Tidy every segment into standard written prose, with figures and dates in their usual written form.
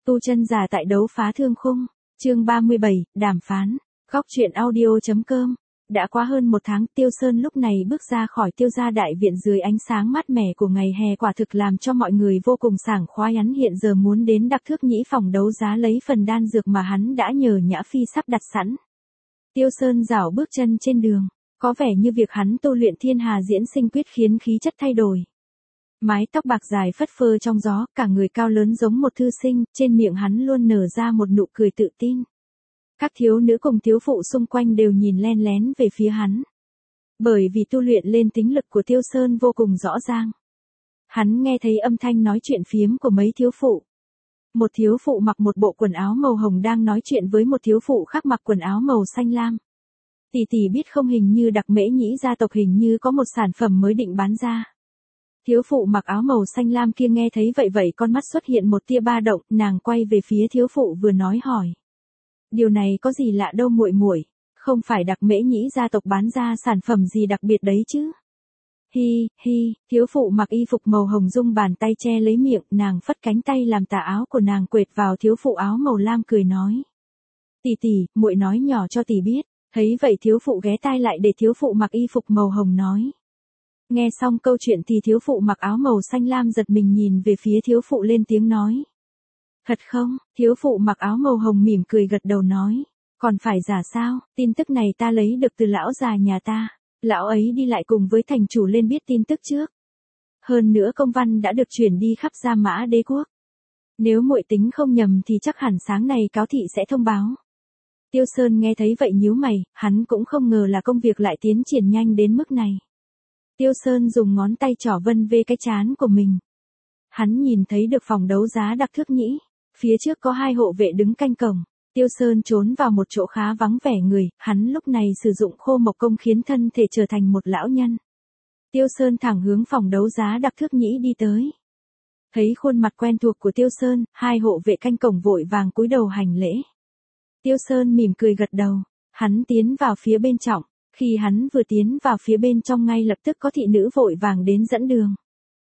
Tu chân giả tại đấu phá thương khung, chương 37, đàm phán, góc truyện audio.com. Đã qua hơn một tháng, Tiêu Sơn lúc này bước ra khỏi Tiêu gia đại viện dưới ánh sáng mát mẻ của ngày hè, quả thực làm cho mọi người vô cùng sảng khoái. Hắn hiện giờ muốn đến Đặc Thước Nhĩ phòng đấu giá lấy phần đan dược mà hắn đã nhờ Nhã Phi sắp đặt sẵn. Tiêu Sơn rảo bước chân trên đường, có vẻ như việc hắn tu luyện Thiên Hà Diễn Sinh Quyết khiến khí chất thay đổi. Mái tóc bạc dài phất phơ trong gió, cả người cao lớn giống một thư sinh, trên miệng hắn luôn nở ra một nụ cười tự tin. Các thiếu nữ cùng thiếu phụ xung quanh đều nhìn len lén về phía hắn. Bởi vì tu luyện lên tính lực của Tiêu Sơn vô cùng rõ ràng. Hắn nghe thấy âm thanh nói chuyện phiếm của mấy thiếu phụ. Một thiếu phụ mặc một bộ quần áo màu hồng đang nói chuyện với một thiếu phụ khác mặc quần áo màu xanh lam. Tỷ tỷ biết không, hình như Đặc Mễ Nhĩ gia tộc hình như có một sản phẩm mới định bán ra. Thiếu phụ mặc áo màu xanh lam kia nghe thấy vậy con mắt xuất hiện một tia ba động, nàng quay về phía thiếu phụ vừa nói hỏi. Điều này có gì lạ đâu muội muội, không phải Đặc Mễ Nhĩ gia tộc bán ra sản phẩm gì đặc biệt đấy chứ? Hi, thiếu phụ mặc y phục màu hồng dung bàn tay che lấy miệng, nàng phất cánh tay làm tà áo của nàng quệt vào thiếu phụ áo màu lam cười nói. Tỷ tỷ, muội nói nhỏ cho tỷ biết. Thấy vậy thiếu phụ ghé tai lại để thiếu phụ mặc y phục màu hồng nói. Nghe xong câu chuyện thì thiếu phụ mặc áo màu xanh lam giật mình nhìn về phía thiếu phụ lên tiếng nói. Thật không? Thiếu phụ mặc áo màu hồng mỉm cười gật đầu nói. Còn phải giả sao, tin tức này ta lấy được từ lão già nhà ta. Lão ấy đi lại cùng với thành chủ lên biết tin tức trước. Hơn nữa công văn đã được chuyển đi khắp Gia Mã Đế quốc. Nếu muội tính không nhầm thì chắc hẳn sáng nay cáo thị sẽ thông báo. Tiêu Sơn nghe thấy vậy nhíu mày, hắn cũng không ngờ là công việc lại tiến triển nhanh đến mức này. Tiêu Sơn dùng ngón tay trỏ vân về cái trán của mình. Hắn nhìn thấy được phòng đấu giá Đặc Thước Nhĩ, phía trước có hai hộ vệ đứng canh cổng. Tiêu Sơn trốn vào một chỗ khá vắng vẻ người, hắn lúc này sử dụng khô mộc công khiến thân thể trở thành một lão nhân. Tiêu Sơn thẳng hướng phòng đấu giá Đặc Thước Nhĩ đi tới. Thấy khuôn mặt quen thuộc của Tiêu Sơn, hai hộ vệ canh cổng vội vàng cúi đầu hành lễ. Tiêu Sơn mỉm cười gật đầu, hắn tiến vào phía bên trong, khi hắn vừa tiến vào phía bên trong ngay lập tức có thị nữ vội vàng đến dẫn đường.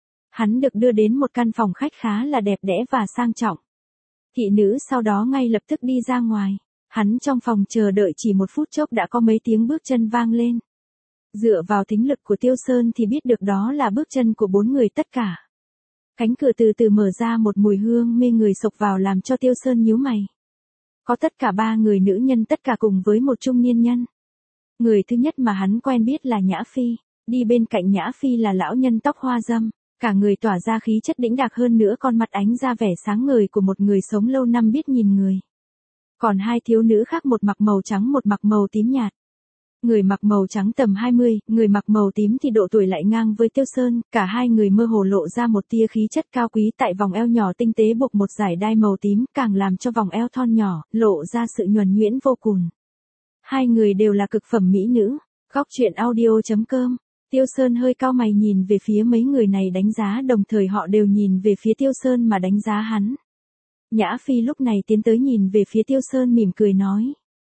Hắn được đưa đến một căn phòng khách khá là đẹp đẽ và sang trọng. Thị nữ sau đó ngay lập tức đi ra ngoài, hắn trong phòng chờ đợi chỉ một phút chốc đã có mấy tiếng bước chân vang lên. Dựa vào thính lực của Tiêu Sơn thì biết được đó là bước chân của 4 người tất cả. Cánh cửa từ từ mở ra, một mùi hương mê người xộc vào làm cho Tiêu Sơn nhíu mày. Có tất cả 3 người nữ nhân, tất cả cùng với một trung niên nhân. Người thứ nhất mà hắn quen biết là Nhã Phi, đi bên cạnh Nhã Phi là lão nhân tóc hoa râm, cả người tỏa ra khí chất đĩnh đạc, hơn nữa con mặt ánh ra vẻ sáng ngời của một người sống lâu năm biết nhìn người. Còn hai thiếu nữ khác, một mặc màu trắng một mặc màu tím nhạt. Người mặc màu trắng tầm 20, người mặc màu tím thì độ tuổi lại ngang với Tiêu Sơn, cả hai người mơ hồ lộ ra một tia khí chất cao quý, tại vòng eo nhỏ tinh tế buộc một dải đai màu tím, càng làm cho vòng eo thon nhỏ, lộ ra sự nhuần nhuyễn vô cùng. Hai người đều là cực phẩm mỹ nữ. Góc truyện audio.com. Tiêu Sơn hơi cau mày nhìn về phía mấy người này đánh giá, đồng thời họ đều nhìn về phía Tiêu Sơn mà đánh giá hắn. Nhã Phi lúc này tiến tới nhìn về phía Tiêu Sơn mỉm cười nói.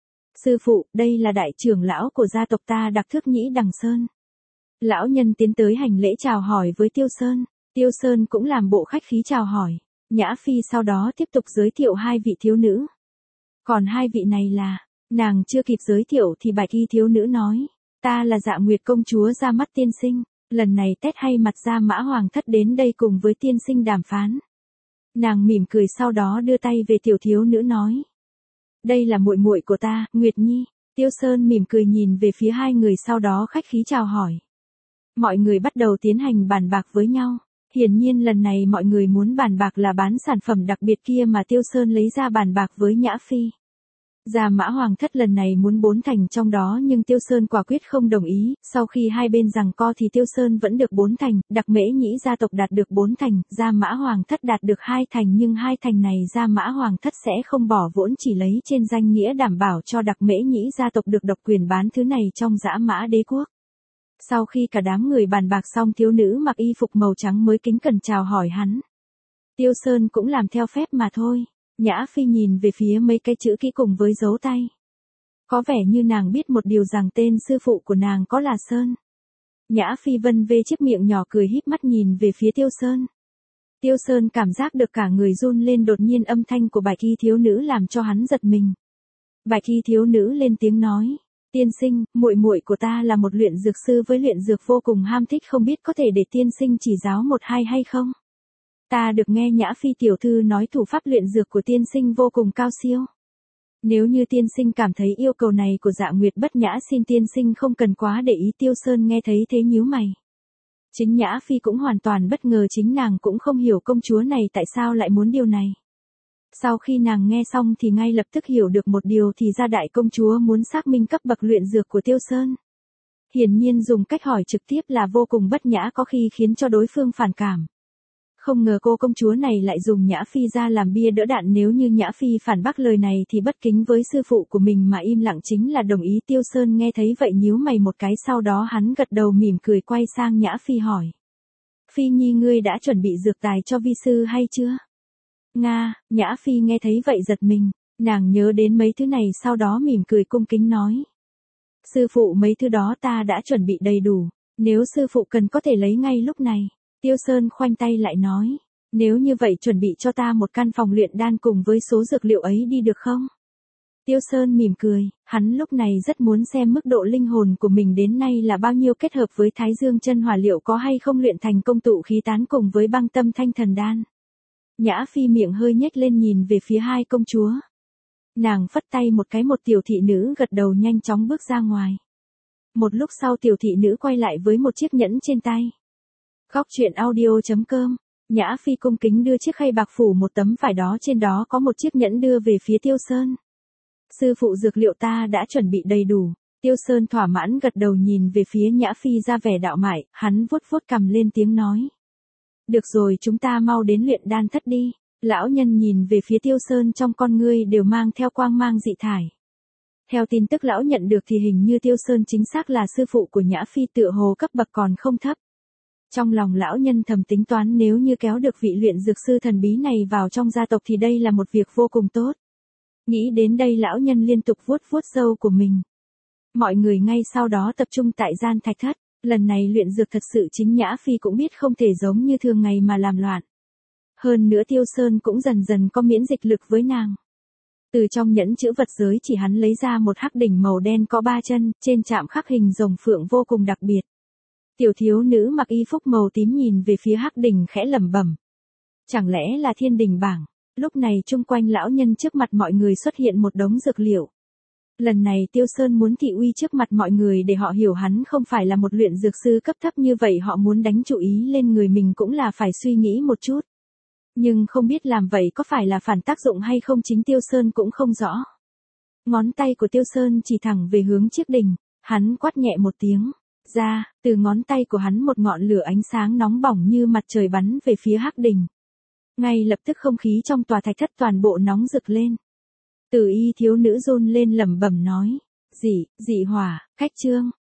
Sư phụ, đây là đại trưởng lão của gia tộc ta Đặc Thước Nhĩ Đằng Sơn. Lão nhân tiến tới hành lễ chào hỏi với Tiêu Sơn. Tiêu Sơn cũng làm bộ khách khí chào hỏi. Nhã Phi sau đó tiếp tục giới thiệu hai vị thiếu nữ. Còn hai vị này là, nàng chưa kịp giới thiệu thì bạch y thiếu nữ nói. Ta là Dạ Nguyệt công chúa Ra Mắt tiên sinh, lần này Tết hay mặt Gia Mã Hoàng thất đến đây cùng với tiên sinh đàm phán. Nàng mỉm cười sau đó đưa tay về tiểu thiếu nữ nói. Đây là muội muội của ta, Nguyệt Nhi. Tiêu Sơn mỉm cười nhìn về phía hai người sau đó khách khí chào hỏi. Mọi người bắt đầu tiến hành bàn bạc với nhau. Hiển nhiên lần này mọi người muốn bàn bạc là bán sản phẩm đặc biệt kia mà Tiêu Sơn lấy ra bàn bạc với Nhã Phi. Gia Mã Hoàng thất lần này muốn 4 thành trong đó nhưng Tiêu Sơn quả quyết không đồng ý, sau khi hai bên giằng co thì Tiêu Sơn vẫn được 4 thành, Đặc Mễ Nhĩ gia tộc đạt được 4 thành, Gia Mã Hoàng thất đạt được 2 thành, nhưng 2 thành này Gia Mã Hoàng thất sẽ không bỏ vốn, chỉ lấy trên danh nghĩa đảm bảo cho Đặc Mễ Nhĩ gia tộc được độc quyền bán thứ này trong Dã Mã Đế quốc. Sau khi cả đám người bàn bạc xong, thiếu nữ mặc y phục màu trắng mới kính cẩn chào hỏi hắn. Tiêu Sơn cũng làm theo phép mà thôi. Nhã Phi nhìn về phía mấy cái chữ kỹ cùng với dấu tay. Có vẻ như nàng biết một điều rằng tên sư phụ của nàng có là Sơn. Nhã Phi vân vê chiếc miệng nhỏ cười híp mắt nhìn về phía Tiêu Sơn. Tiêu Sơn cảm giác được cả người run lên, đột nhiên âm thanh của bạch y thiếu nữ làm cho hắn giật mình. Bạch y thiếu nữ lên tiếng nói, tiên sinh, muội muội của ta là một luyện dược sư với luyện dược vô cùng ham thích, không biết có thể để tiên sinh chỉ giáo một hai hay không? Ta được nghe Nhã Phi tiểu thư nói thủ pháp luyện dược của tiên sinh vô cùng cao siêu. Nếu như tiên sinh cảm thấy yêu cầu này của Dạ Nguyệt bất nhã, xin tiên sinh không cần quá để ý. Tiêu Sơn nghe thấy thế nhíu mày. Chính Nhã Phi cũng hoàn toàn bất ngờ, chính nàng cũng không hiểu công chúa này tại sao lại muốn điều này. Sau khi nàng nghe xong thì ngay lập tức hiểu được một điều, thì ra đại công chúa muốn xác minh cấp bậc luyện dược của Tiêu Sơn. Hiển nhiên dùng cách hỏi trực tiếp là vô cùng bất nhã, có khi khiến cho đối phương phản cảm. Không ngờ cô công chúa này lại dùng Nhã Phi ra làm bia đỡ đạn, nếu như Nhã Phi phản bác lời này thì bất kính với sư phụ của mình, mà im lặng chính là đồng ý. Tiêu Sơn nghe thấy vậy nhíu mày một cái, sau đó hắn gật đầu mỉm cười quay sang Nhã Phi hỏi. Phi nhi, ngươi đã chuẩn bị dược tài cho vi sư hay chưa? Nga. Nhã Phi nghe thấy vậy giật mình, nàng nhớ đến mấy thứ này, sau đó mỉm cười cung kính nói. Sư phụ, mấy thứ đó ta đã chuẩn bị đầy đủ, nếu sư phụ cần có thể lấy ngay lúc này. Tiêu Sơn khoanh tay lại nói, nếu như vậy chuẩn bị cho ta một căn phòng luyện đan cùng với số dược liệu ấy đi được không? Tiêu Sơn mỉm cười, hắn lúc này rất muốn xem mức độ linh hồn của mình đến nay là bao nhiêu, kết hợp với Thái Dương chân hỏa liệu có hay không luyện thành công tụ khí tán cùng với băng tâm thanh thần đan. Nhã Phi miệng hơi nhếch lên nhìn về phía hai công chúa. Nàng phất tay một cái, một tiểu thị nữ gật đầu nhanh chóng bước ra ngoài. Một lúc sau tiểu thị nữ quay lại với một chiếc nhẫn trên tay. Góc truyện audio.com. Nhã Phi cung kính đưa chiếc khay bạc phủ một tấm vải đó, trên đó có một chiếc nhẫn đưa về phía Tiêu Sơn. Sư phụ, dược liệu ta đã chuẩn bị đầy đủ. Tiêu Sơn thỏa mãn gật đầu nhìn về phía Nhã Phi ra vẻ đạo mại, hắn vuốt vuốt cằm lên tiếng nói. Được rồi, chúng ta mau đến luyện đan thất đi. Lão nhân nhìn về phía Tiêu Sơn, trong con ngươi đều mang theo quang mang dị thải. Theo tin tức lão nhận được thì hình như Tiêu Sơn chính xác là sư phụ của Nhã Phi, tựa hồ cấp bậc còn không thấp. Trong lòng lão nhân thầm tính toán, nếu như kéo được vị luyện dược sư thần bí này vào trong gia tộc thì đây là một việc vô cùng tốt. Nghĩ đến đây lão nhân liên tục vuốt vuốt râu của mình. Mọi người ngay sau đó tập trung tại gian thạch thất. Lần này luyện dược thật sự chính Nhã Phi cũng biết không thể giống như thường ngày mà làm loạn. Hơn nữa Tiêu Sơn cũng dần dần có miễn dịch lực với nàng. Từ trong nhẫn chữ vật giới chỉ hắn lấy ra một hắc đỉnh màu đen có 3 chân, trên chạm khắc hình rồng phượng vô cùng đặc biệt. Tiểu thiếu nữ mặc y phúc màu tím nhìn về phía hắc đỉnh khẽ lẩm bẩm. Chẳng lẽ là thiên đình bảng? Lúc này chung quanh lão nhân trước mặt mọi người xuất hiện một đống dược liệu. Lần này Tiêu Sơn muốn thị uy trước mặt mọi người để họ hiểu hắn không phải là một luyện dược sư cấp thấp như vậy, họ muốn đánh chú ý lên người mình cũng là phải suy nghĩ một chút. Nhưng không biết làm vậy có phải là phản tác dụng hay không, chính Tiêu Sơn cũng không rõ. Ngón tay của Tiêu Sơn chỉ thẳng về hướng chiếc đỉnh, hắn quát nhẹ một tiếng. Ra, từ ngón tay của hắn một ngọn lửa ánh sáng nóng bỏng như mặt trời bắn về phía hắc đỉnh. Ngay lập tức không khí trong tòa thạch thất toàn bộ nóng rực lên. Tử y thiếu nữ run lên lẩm bẩm nói. Dị hỏa, cách chương.